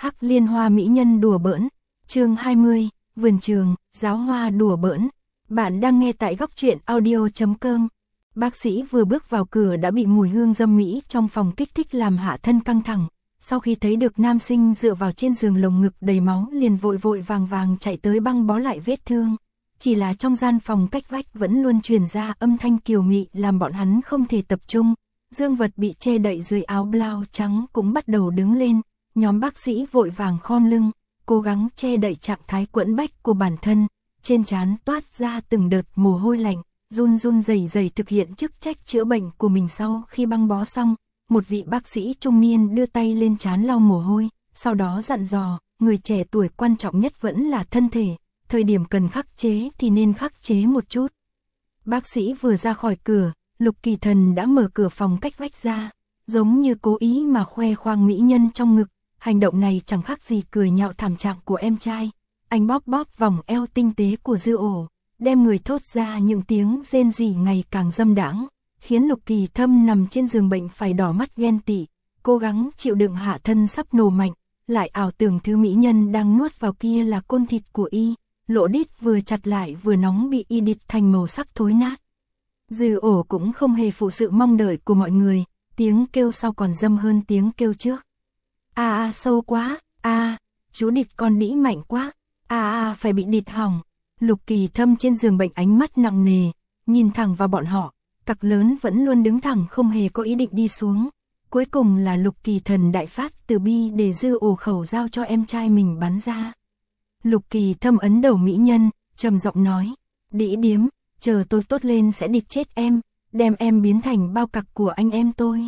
Hắc liên hoa mỹ nhân đùa bỡn, chương 20, vườn trường, giáo hoa đùa bỡn. Bạn đang nghe tại góc truyện audio.com. Bác sĩ vừa bước vào cửa đã bị mùi hương dâm mỹ trong phòng kích thích làm hạ thân căng thẳng. Sau khi thấy được nam sinh dựa vào trên giường lồng ngực đầy máu liền vội vội vàng vàng chạy tới băng bó lại vết thương. Chỉ là trong gian phòng cách vách vẫn luôn truyền ra âm thanh kiều mị làm bọn hắn không thể tập trung. Dương vật bị che đậy dưới áo blau trắng cũng bắt đầu đứng lên. Nhóm bác sĩ vội vàng khom lưng, cố gắng che đậy trạng thái quẫn bách của bản thân. Trên trán toát ra từng đợt mồ hôi lạnh, run run rẩy rẩy thực hiện chức trách chữa bệnh của mình. Sau khi băng bó xong, một vị bác sĩ trung niên đưa tay lên trán lau mồ hôi, sau đó dặn dò, người trẻ tuổi quan trọng nhất vẫn là thân thể, thời điểm cần khắc chế thì nên khắc chế một chút. Bác sĩ vừa ra khỏi cửa, Lục Kỳ Thần đã mở cửa phòng cách vách ra, giống như cố ý mà khoe khoang mỹ nhân trong ngực. Hành động này chẳng khác gì cười nhạo thảm trạng của em trai. Anh bóp bóp vòng eo tinh tế của Dư Ổ, đem người thốt ra những tiếng rên rỉ ngày càng dâm đãng, khiến Lục Kỳ Thâm nằm trên giường bệnh phải đỏ mắt ghen tị, cố gắng chịu đựng hạ thân sắp nổ mạnh, lại ảo tưởng thứ mỹ nhân đang nuốt vào kia là côn thịt của y, lỗ đít vừa chặt lại vừa nóng bị y địt thành màu sắc thối nát. Dư Ổ cũng không hề phụ sự mong đợi của mọi người, tiếng kêu sau còn dâm hơn tiếng kêu trước. Sâu quá, chú địt con đĩ mạnh quá, phải bị địt hỏng. Lục Kỳ Thâm trên giường bệnh ánh mắt nặng nề, nhìn thẳng vào bọn họ, cặc lớn vẫn luôn đứng thẳng không hề có ý định đi xuống. Cuối cùng là Lục Kỳ Thần đại phát từ bi để Dư Ổ khẩu giao cho em trai mình bắn ra. Lục Kỳ Thâm ấn đầu mỹ nhân, trầm giọng nói, đĩ điếm, chờ tôi tốt lên sẽ địt chết em, đem em biến thành bao cặc của anh em tôi.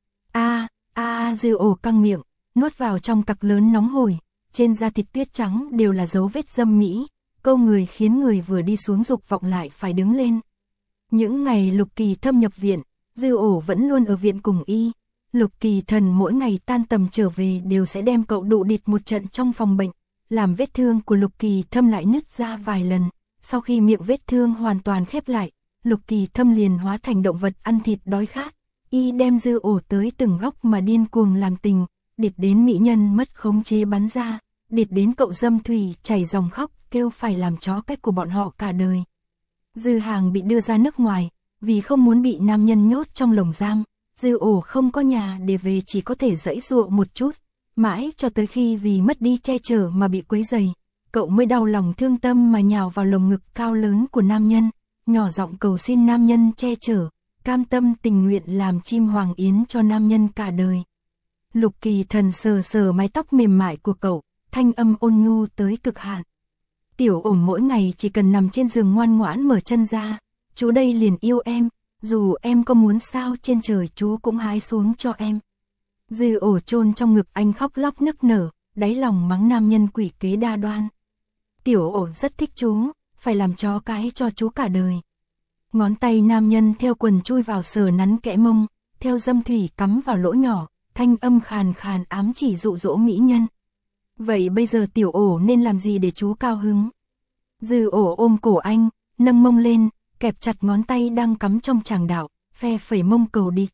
Dư Ổ căng miệng, nuốt vào trong cặc lớn nóng hổi, trên da thịt tuyết trắng đều là dấu vết dâm mỹ, câu người khiến người vừa đi xuống dục vọng lại phải đứng lên. Những ngày Lục Kỳ Thâm nhập viện, Dư Ổ vẫn luôn ở viện cùng y. Lục Kỳ Thần mỗi ngày tan tầm trở về đều sẽ đem cậu đụ địt một trận trong phòng bệnh, làm vết thương của Lục Kỳ Thâm lại nứt ra vài lần. Sau khi miệng vết thương hoàn toàn khép lại, Lục Kỳ Thâm liền hóa thành động vật ăn thịt đói khát. Y đem Dư Ổ tới từng góc mà điên cuồng làm tình, địt đến mỹ nhân mất khống chế bắn ra, địt đến cậu dâm thủy chảy dòng khóc kêu phải làm chó cách của bọn họ cả đời. Dư Hàng bị đưa ra nước ngoài, vì không muốn bị nam nhân nhốt trong lồng giam, Dư Ổ không có nhà để về chỉ có thể giãy giụa một chút, mãi cho tới khi vì mất đi che chở mà bị quấy rầy, cậu mới đau lòng thương tâm mà nhào vào lồng ngực cao lớn của nam nhân, nhỏ giọng cầu xin nam nhân che chở, cam tâm tình nguyện làm chim hoàng yến cho nam nhân cả đời. Lục Kỳ Thần sờ sờ mái tóc mềm mại của cậu, thanh âm ôn nhu tới cực hạn. Tiểu Ổ mỗi ngày chỉ cần nằm trên giường ngoan ngoãn mở chân ra, chú đây liền yêu em, dù em có muốn sao trên trời chú cũng hái xuống cho em. Dư Ổ chôn trong ngực anh khóc lóc nức nở, đáy lòng mắng nam nhân quỷ kế đa đoan. Tiểu Ổ rất thích chú, phải làm chó cái cho chú cả đời. Ngón tay nam nhân theo quần chui vào sờ nắn kẽ mông, theo dâm thủy cắm vào lỗ nhỏ, thanh âm khàn khàn ám chỉ dụ dỗ mỹ nhân. Vậy bây giờ Tiểu Ổ nên làm gì để chú cao hứng? Dư Ổ ôm cổ anh, nâng mông lên, kẹp chặt ngón tay đang cắm trong tràng đạo, phe phẩy mông cầu địt.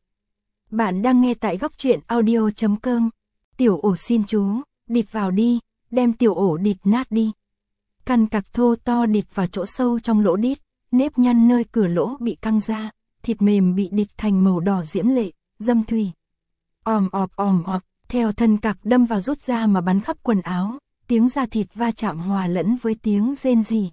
Bạn đang nghe tại góc truyện audio.com. Tiểu Ổ xin chú, địt vào đi, đem Tiểu Ổ địt nát đi. Căn cặc thô to địt vào chỗ sâu trong lỗ đít, nếp nhăn nơi cửa lỗ bị căng ra, thịt mềm bị địt thành màu đỏ diễm lệ, dâm thủy. Òm ọp, theo thân cặc đâm vào rút ra mà bắn khắp quần áo, tiếng da thịt va chạm hòa lẫn với tiếng rên rỉ.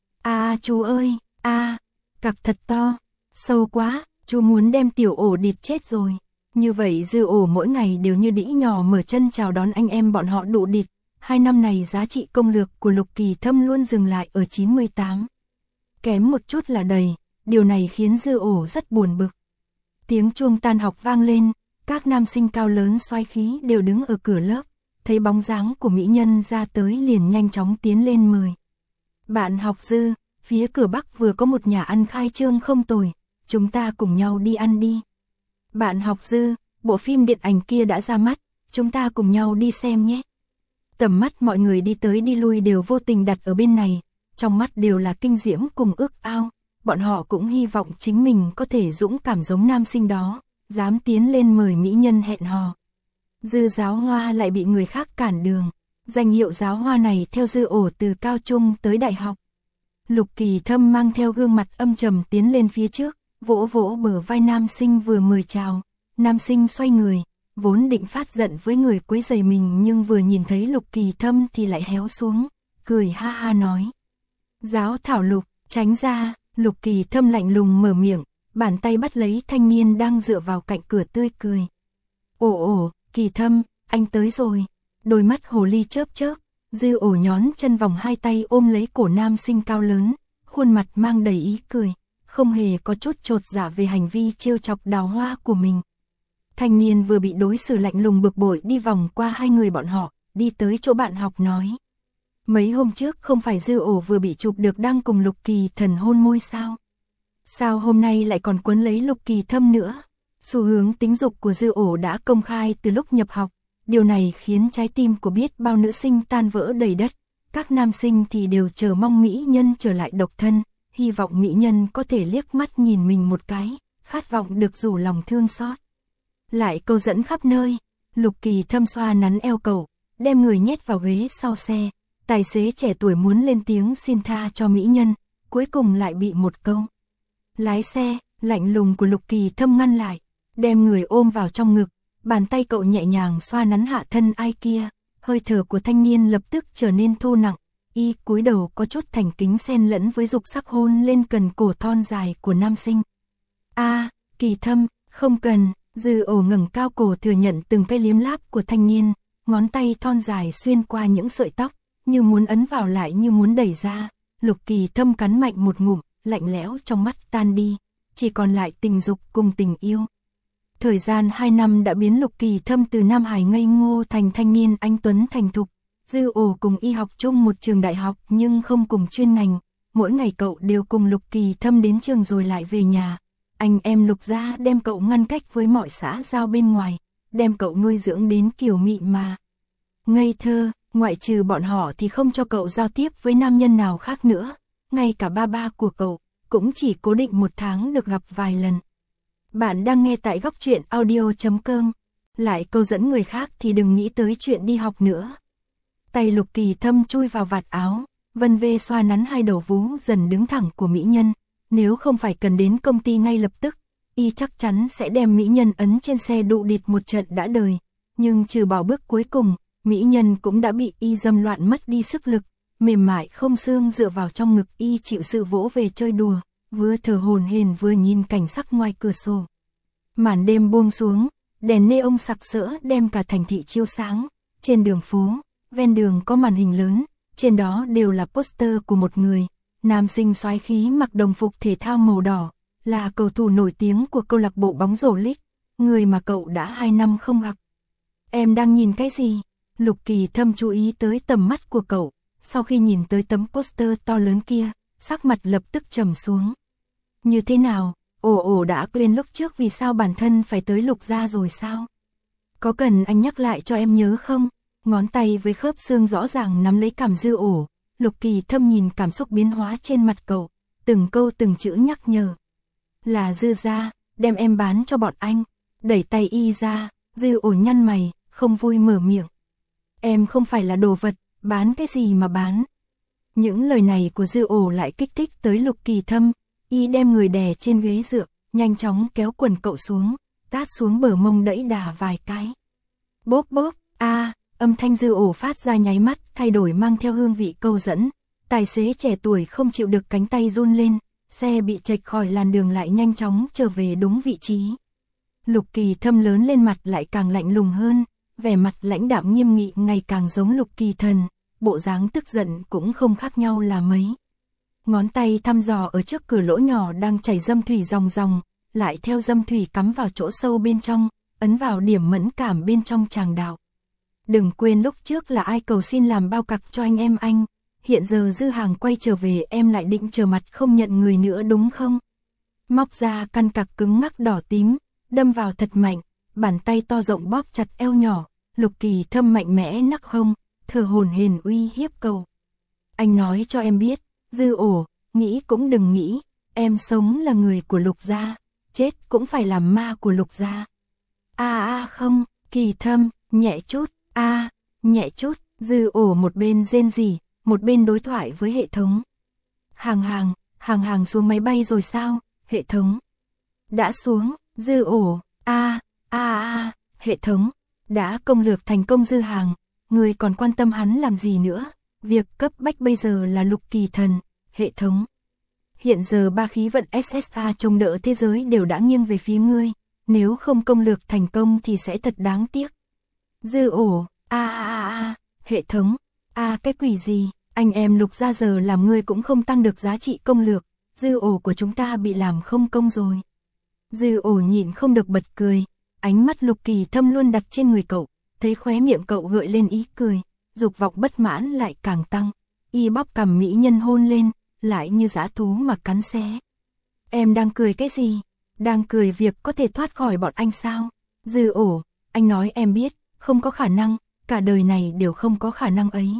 Chú ơi, cặc thật to, sâu quá, chú muốn đem Tiểu Ổ địt chết rồi. Như vậy Dư Ổ mỗi ngày đều như đĩ nhỏ mở chân chào đón anh em bọn họ đụ địt. 2 năm này giá trị công lược của Lục Kỳ Thâm luôn dừng lại ở 98. Kém một chút là đầy, điều này khiến Dư Ổ rất buồn bực. Tiếng chuông tan học vang lên, các nam sinh cao lớn xoáy khí đều đứng ở cửa lớp, thấy bóng dáng của mỹ nhân ra tới liền nhanh chóng tiến lên mời. Bạn học Dư, phía cửa Bắc vừa có một nhà ăn khai trương không tồi, chúng ta cùng nhau đi ăn đi. Bạn học Dư, bộ phim điện ảnh kia đã ra mắt, chúng ta cùng nhau đi xem nhé. Tầm mắt mọi người đi tới đi lui đều vô tình đặt ở bên này, trong mắt đều là kinh diễm cùng ước ao, bọn họ cũng hy vọng chính mình có thể dũng cảm giống nam sinh đó, dám tiến lên mời mỹ nhân hẹn hò. Dư Giáo Hoa lại bị người khác cản đường. Danh hiệu Giáo Hoa này theo Dư Ổ từ cao trung tới đại học. Lục Kỳ Thâm mang theo gương mặt âm trầm tiến lên phía trước, vỗ vỗ bờ vai nam sinh vừa mời chào. Nam sinh xoay người, vốn định phát giận với người quấy rầy mình nhưng vừa nhìn thấy Lục Kỳ Thâm thì lại héo xuống, cười ha ha nói. Giáo thảo Lục, tránh ra. Lục Kỳ Thâm lạnh lùng mở miệng, bàn tay bắt lấy thanh niên đang dựa vào cạnh cửa tươi cười. Ồ, Kỳ Thâm, anh tới rồi. Đôi mắt hồ ly chớp chớp, Dư Ổ nhón chân vòng hai tay ôm lấy cổ nam sinh cao lớn, khuôn mặt mang đầy ý cười, không hề có chút chột dạ về hành vi trêu chọc Đào Hoa của mình. Thanh niên vừa bị đối xử lạnh lùng bực bội đi vòng qua hai người bọn họ, đi tới chỗ bạn học nói. Mấy hôm trước không phải Dư Ổ vừa bị chụp được đang cùng Lục Kỳ Thần hôn môi sao? Sao hôm nay lại còn quấn lấy Lục Kỳ Thâm nữa? Xu hướng tính dục của Dư Ổ đã công khai từ lúc nhập học. Điều này khiến trái tim của biết bao nữ sinh tan vỡ đầy đất. Các nam sinh thì đều chờ mong mỹ nhân trở lại độc thân, hy vọng mỹ nhân có thể liếc mắt nhìn mình một cái, khát vọng được rủ lòng thương xót. Lại câu dẫn khắp nơi, Lục Kỳ Thâm xoa nắn eo cậu, đem người nhét vào ghế sau xe. Tài xế trẻ tuổi muốn lên tiếng xin tha cho mỹ nhân, cuối cùng lại bị một câu. Lái xe, lạnh lùng của Lục Kỳ Thâm ngăn lại, đem người ôm vào trong ngực. Bàn tay cậu nhẹ nhàng xoa nắn hạ thân ai kia, hơi thở của thanh niên lập tức trở nên thô nặng, y cúi đầu có chút thành kính xen lẫn với dục sắc hôn lên cần cổ thon dài của nam sinh. Kỳ Thâm, không cần. Dư Ổ ngẩng cao cổ thừa nhận từng cái liếm láp của thanh niên, ngón tay thon dài xuyên qua những sợi tóc, như muốn ấn vào lại như muốn đẩy ra. Lục Kỳ Thâm cắn mạnh một ngụm, lạnh lẽo trong mắt tan đi, chỉ còn lại tình dục cùng tình yêu. Thời gian 2 năm đã biến Lục Kỳ Thâm từ nam hải ngây ngô thành thanh niên anh tuấn thành thục. Dư Ổ cùng y học chung một trường đại học nhưng không cùng chuyên ngành. Mỗi ngày cậu đều cùng Lục Kỳ Thâm đến trường rồi lại về nhà. Anh em Lục gia đem cậu ngăn cách với mọi xã giao bên ngoài, đem cậu nuôi dưỡng đến kiểu mị mà ngây thơ, ngoại trừ bọn họ thì không cho cậu giao tiếp với nam nhân nào khác nữa. Ngay cả ba của cậu cũng chỉ cố định 1 tháng được gặp vài lần. Bạn đang nghe tại góc truyện audio.com. Lại câu dẫn người khác thì đừng nghĩ tới chuyện đi học nữa. Tay Lục Kỳ Thâm chui vào vạt áo, vân vê xoa nắn hai đầu vú dần đứng thẳng của mỹ nhân. Nếu không phải cần đến công ty ngay lập tức, y chắc chắn sẽ đem mỹ nhân ấn trên xe đụ địt một trận đã đời. Nhưng trừ bỏ bước cuối cùng, mỹ nhân cũng đã bị y dâm loạn mất đi sức lực, mềm mại không xương dựa vào trong ngực y chịu sự vỗ về chơi đùa, vừa thở hổn hển vừa nhìn cảnh sắc ngoài cửa sổ. Màn đêm buông xuống, đèn neon sặc sỡ đem cả thành thị chiếu sáng. Trên đường phố, ven đường có màn hình lớn, trên đó đều là poster của một người. Nam sinh soái khí mặc đồng phục thể thao màu đỏ, là cầu thủ nổi tiếng của câu lạc bộ bóng rổ League, người mà cậu đã 2 năm không gặp. Em đang nhìn cái gì? Lục Kỳ Thâm chú ý tới tầm mắt của cậu, sau khi nhìn tới tấm poster to lớn kia, sắc mặt lập tức trầm xuống. Như thế nào? Ồ đã quên lúc trước vì sao bản thân phải tới Lục gia rồi sao? Có cần anh nhắc lại cho em nhớ không? Ngón tay với khớp xương rõ ràng nắm lấy cằm Dư Ổ. Lục Kỳ Thâm nhìn cảm xúc biến hóa trên mặt cậu, từng câu từng chữ nhắc nhở. Là Dư gia, đem em bán cho bọn anh. Đẩy tay y ra, Dư Ổ nhăn mày, không vui mở miệng. Em không phải là đồ vật, bán cái gì mà bán. Những lời này của Dư Ổ lại kích thích tới Lục Kỳ Thâm, y đem người đè trên ghế dựa, nhanh chóng kéo quần cậu xuống, tát xuống bờ mông đẫy đà vài cái. Bốp bốp, âm thanh Dư Ổ phát ra nháy mắt, thay đổi mang theo hương vị câu dẫn. Tài xế trẻ tuổi không chịu được cánh tay run lên, xe bị chệch khỏi làn đường lại nhanh chóng trở về đúng vị trí. Lục Kỳ Thâm lớn lên mặt lại càng lạnh lùng hơn, vẻ mặt lãnh đạm nghiêm nghị ngày càng giống Lục Kỳ Thần, bộ dáng tức giận cũng không khác nhau là mấy. Ngón tay thăm dò ở trước cửa lỗ nhỏ đang chảy dâm thủy ròng ròng, lại theo dâm thủy cắm vào chỗ sâu bên trong, ấn vào điểm mẫn cảm bên trong tràng đạo. Đừng quên lúc trước là ai cầu xin làm bao cặc cho anh em anh, hiện giờ Dư Hàng quay trở về em lại định trở mặt không nhận người nữa đúng không? Móc ra căn cặc cứng ngắc đỏ tím, đâm vào thật mạnh, bàn tay to rộng bóp chặt eo nhỏ, Lục Kỳ Thâm mạnh mẽ nắc hông, thở hổn hển uy hiếp cầu. Anh nói cho em biết, Dư Ổ, nghĩ cũng đừng nghĩ, em sống là người của Lục gia, chết cũng phải làm ma của Lục gia. Không, Kỳ Thâm, nhẹ chút, nhẹ chút, Dư Ổ một bên rên rỉ, một bên đối thoại với hệ thống. Hàng hàng xuống máy bay rồi sao, hệ thống. Đã xuống, Dư Ổ, hệ thống, đã công lược thành công Dư Hàng, người còn quan tâm hắn làm gì nữa, việc cấp bách bây giờ là Lục Kỳ Thần, hệ thống. Hiện giờ ba khí vận SSA trông đỡ thế giới đều đã nghiêng về phía ngươi, nếu không công lược thành công thì sẽ thật đáng tiếc. Dư Ổ, hệ thống, cái quỷ gì, anh em Lục gia giờ làm ngươi cũng không tăng được giá trị công lược, Dư Ổ của chúng ta bị làm không công rồi. Dư Ổ nhịn không được bật cười, ánh mắt Lục Kỳ Thâm luôn đặt trên người cậu, thấy khóe miệng cậu gợi lên ý cười, dục vọng bất mãn lại càng tăng, y bóp cằm mỹ nhân hôn lên, lại như dã thú mà cắn xé. Em đang cười cái gì? Đang cười việc có thể thoát khỏi bọn anh sao? Dư Ổ, anh nói em biết, không có khả năng, cả đời này đều không có khả năng ấy.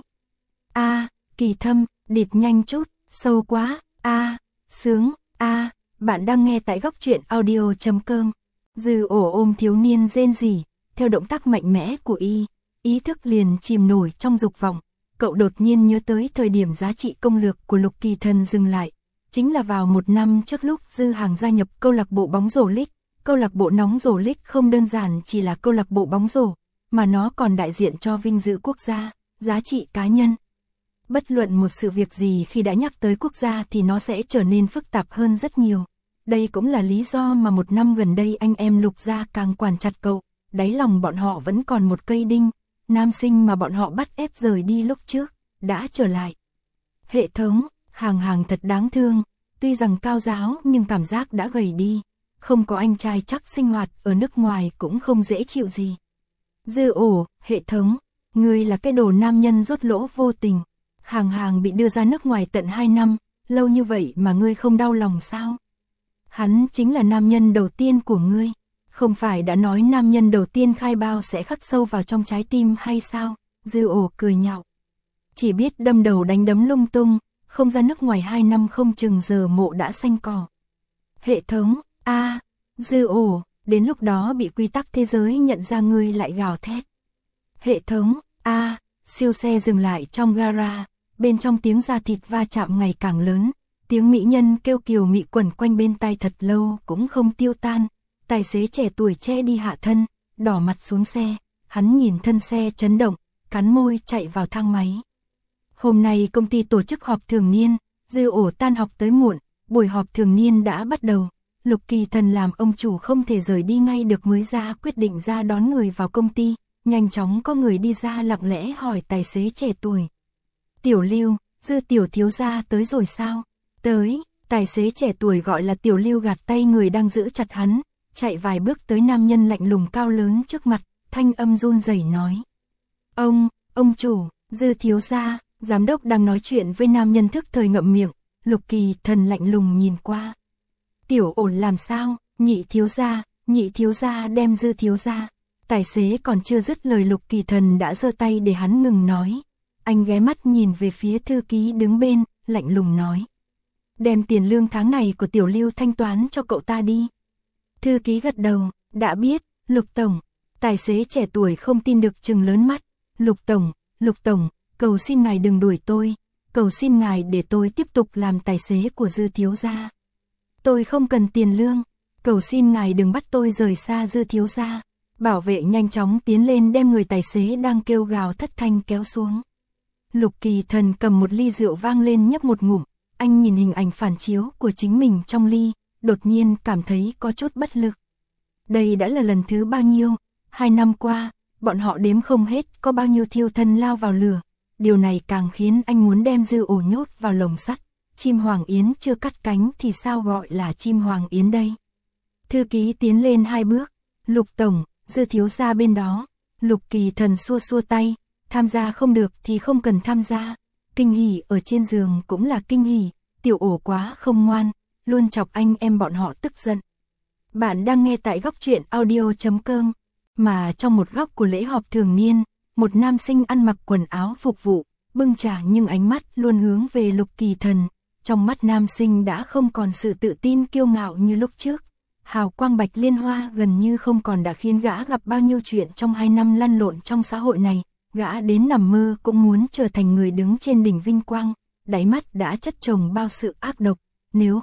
Kỳ Thâm, địt nhanh chút, sâu quá, sướng, bạn đang nghe tại góc truyện audio.com. Dư Ổ ôm thiếu niên rên rỉ, theo động tác mạnh mẽ của y, ý thức liền chìm nổi trong dục vọng. Cậu đột nhiên nhớ tới thời điểm giá trị công lược của Lục Kỳ Thần dừng lại, chính là vào 1 năm trước lúc Dư Hàng gia nhập câu lạc bộ bóng rổ League. Câu lạc bộ nóng rổ League không đơn giản chỉ là câu lạc bộ bóng rổ, mà nó còn đại diện cho vinh dự quốc gia, giá trị cá nhân. Bất luận một sự việc gì khi đã nhắc tới quốc gia thì nó sẽ trở nên phức tạp hơn rất nhiều. Đây cũng là lý do mà 1 năm gần đây anh em Lục gia càng quản chặt cậu, đáy lòng bọn họ vẫn còn một cây đinh. Nam sinh mà bọn họ bắt ép rời đi lúc trước, đã trở lại. Hệ thống, hàng thật đáng thương, tuy rằng cao giáo nhưng cảm giác đã gầy đi, không có anh trai chắc sinh hoạt ở nước ngoài cũng không dễ chịu gì. Dư Ổ, hệ thống, ngươi là cái đồ nam nhân rốt lỗ vô tình, hàng bị đưa ra nước ngoài tận 2 năm, lâu như vậy mà ngươi không đau lòng sao? Hắn chính là nam nhân đầu tiên của ngươi. Không phải đã nói nam nhân đầu tiên khai bao sẽ khắc sâu vào trong trái tim hay sao? Dư Ổ cười nhạo. Chỉ biết đâm đầu đánh đấm lung tung, không ra nước ngoài 2 năm không chừng giờ mộ đã xanh cỏ. Hệ thống, Dư Ổ, đến lúc đó bị quy tắc thế giới nhận ra ngươi lại gào thét. Hệ thống, siêu xe dừng lại trong gara, bên trong tiếng da thịt va chạm ngày càng lớn, tiếng mỹ nhân kêu kiều mị quẩn quanh bên tai thật lâu cũng không tiêu tan. Tài xế trẻ tuổi che đi hạ thân, đỏ mặt xuống xe, hắn nhìn thân xe chấn động, cắn môi chạy vào thang máy. Hôm nay công ty tổ chức họp thường niên, Dư Ổ tan học tới muộn, buổi họp thường niên đã bắt đầu. Lục Kỳ Thần làm ông chủ không thể rời đi ngay được mới ra quyết định ra đón người vào công ty, nhanh chóng có người đi ra lặng lẽ hỏi tài xế trẻ tuổi. Tiểu Lưu, Dư tiểu thiếu gia tới rồi sao? Tới, tài xế trẻ tuổi gọi là Tiểu Lưu gạt tay người đang giữ chặt hắn. Chạy vài bước tới nam nhân lạnh lùng cao lớn trước mặt, thanh âm run rẩy nói. Ông chủ, Dư thiếu gia, giám đốc đang nói chuyện với nam nhân thức thời ngậm miệng, Lục Kỳ Thần lạnh lùng nhìn qua. Tiểu Ổn làm sao, nhị thiếu gia đem Dư thiếu gia. Tài xế còn chưa dứt lời Lục Kỳ Thần đã giơ tay để hắn ngừng nói. Anh ghé mắt nhìn về phía thư ký đứng bên, lạnh lùng nói. Đem tiền lương tháng này của Tiểu Lưu thanh toán cho cậu ta đi. Thư ký gật đầu, đã biết, Lục Tổng. Tài xế trẻ tuổi không tin được trừng lớn mắt. Lục Tổng, cầu xin ngài đừng đuổi tôi. Cầu xin ngài để tôi tiếp tục làm tài xế của Dư thiếu gia. Tôi không cần tiền lương. Cầu xin ngài đừng bắt tôi rời xa Dư thiếu gia. Bảo vệ nhanh chóng tiến lên đem người tài xế đang kêu gào thất thanh kéo xuống. Lục Kỳ Thần cầm một ly rượu vang lên nhấp một ngụm. Anh nhìn hình ảnh phản chiếu của chính mình trong ly, đột nhiên cảm thấy có chút bất lực. Đây đã là lần thứ bao nhiêu? 2 năm qua, bọn họ đếm không hết có bao nhiêu thiêu thân lao vào lửa. Điều này càng khiến anh muốn đem Dư Ổ nhốt vào lồng sắt. Chim hoàng yến chưa cắt cánh thì sao gọi là chim hoàng yến đây? Thư ký tiến lên 2 bước. Lục Tổng, Dư thiếu gia bên đó. Lục Kỳ Thần xua xua tay. Tham gia không được thì không cần tham gia. Kinh hỉ ở trên giường cũng là kinh hỉ. Tiểu Ổ quá không ngoan, luôn chọc anh em bọn họ tức giận. Bạn đang nghe tại góc truyện audio.com. Mà trong một góc của lễ họp thường niên, một nam sinh ăn mặc quần áo phục vụ, bưng trà nhưng ánh mắt luôn hướng về Lục Kỳ Thần. Trong mắt nam sinh đã không còn sự tự tin kiêu ngạo như lúc trước. hào quang Bạch Liên Hoa gần như không còn đã khiến gã gặp bao nhiêu chuyện trong 2 năm lăn lộn trong xã hội này, gã đến nằm mơ cũng muốn trở thành người đứng trên đỉnh vinh quang, đáy mắt đã chất chồng bao sự ác độc, nếu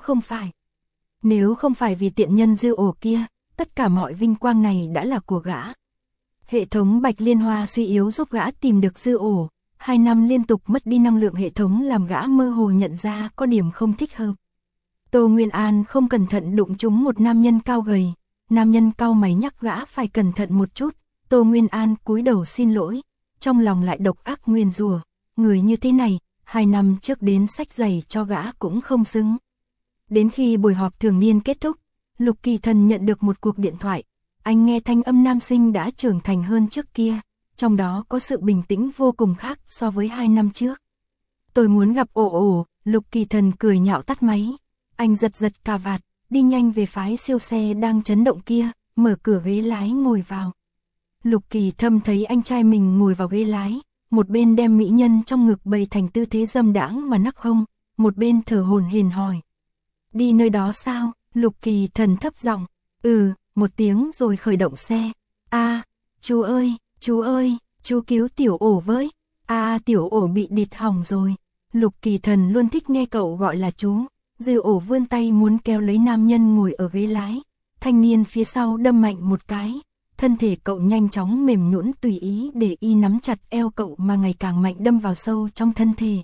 không phải vì tiện nhân Dư Ổ kia, tất cả mọi vinh quang này đã là của gã. Hệ thống Bạch Liên Hoa suy yếu giúp gã tìm được Dư Ổ, 2 năm liên tục mất đi năng lượng hệ thống làm gã mơ hồ nhận ra có điểm không thích hợp. Tô Nguyên An không cẩn thận đụng trúng một nam nhân cao gầy, nam nhân cau mày nhắc gã phải cẩn thận một chút, Tô Nguyên An cúi đầu xin lỗi, trong lòng lại độc ác nguyền rủa, người như thế này, 2 năm trước đến xách giày cho gã cũng không xứng. Đến khi buổi họp thường niên kết thúc, Lục Kỳ Thần nhận được một cuộc điện thoại, anh nghe thanh âm nam sinh đã trưởng thành hơn trước kia, trong đó có sự bình tĩnh vô cùng khác so với 2 năm trước. Tôi muốn gặp Ổ Ổ, Lục Kỳ Thần cười nhạo tắt máy, anh giật cà vạt, đi nhanh về phái siêu xe đang chấn động kia, mở cửa ghế lái ngồi vào. Lục Kỳ Thâm thấy anh trai mình ngồi vào ghế lái, một bên đem mỹ nhân trong ngực bày thành tư thế dâm đãng mà nắc hông, một bên thở hổn hển hỏi. Đi nơi đó sao? Lục Kỳ Thần thấp giọng, một tiếng rồi khởi động xe. Chú ơi, chú cứu Tiểu Ổ với. Tiểu Ổ bị địt hỏng rồi. Lục Kỳ Thần luôn thích nghe cậu gọi là chú. Dư Ổ vươn tay muốn kéo lấy nam nhân ngồi ở ghế lái. Thanh niên phía sau đâm mạnh một cái. Thân thể cậu nhanh chóng mềm nhũn tùy ý để y nắm chặt eo cậu mà ngày càng mạnh đâm vào sâu trong thân thể.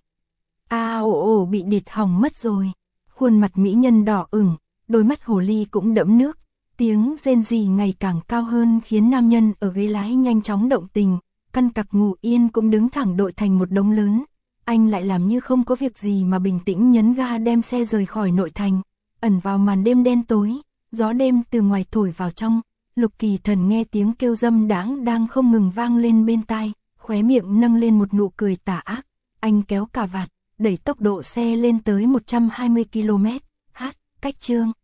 Ổ bị địt hỏng mất rồi. Khuôn mặt mỹ nhân đỏ ửng, đôi mắt hồ ly cũng đẫm nước. Tiếng rên rỉ ngày càng cao hơn khiến nam nhân ở ghế lái nhanh chóng động tình. Căn cặc ngủ yên cũng đứng thẳng đội thành một đống lớn. Anh lại làm như không có việc gì mà bình tĩnh nhấn ga đem xe rời khỏi nội thành. Ẩn vào màn đêm đen tối, gió đêm từ ngoài thổi vào trong. Lục Kỳ Thần nghe tiếng kêu dâm đãng đang không ngừng vang lên bên tai, khóe miệng nâng lên một nụ cười tà ác. Anh kéo cà vạt, đẩy tốc độ xe lên tới 120 km/h, cách chương.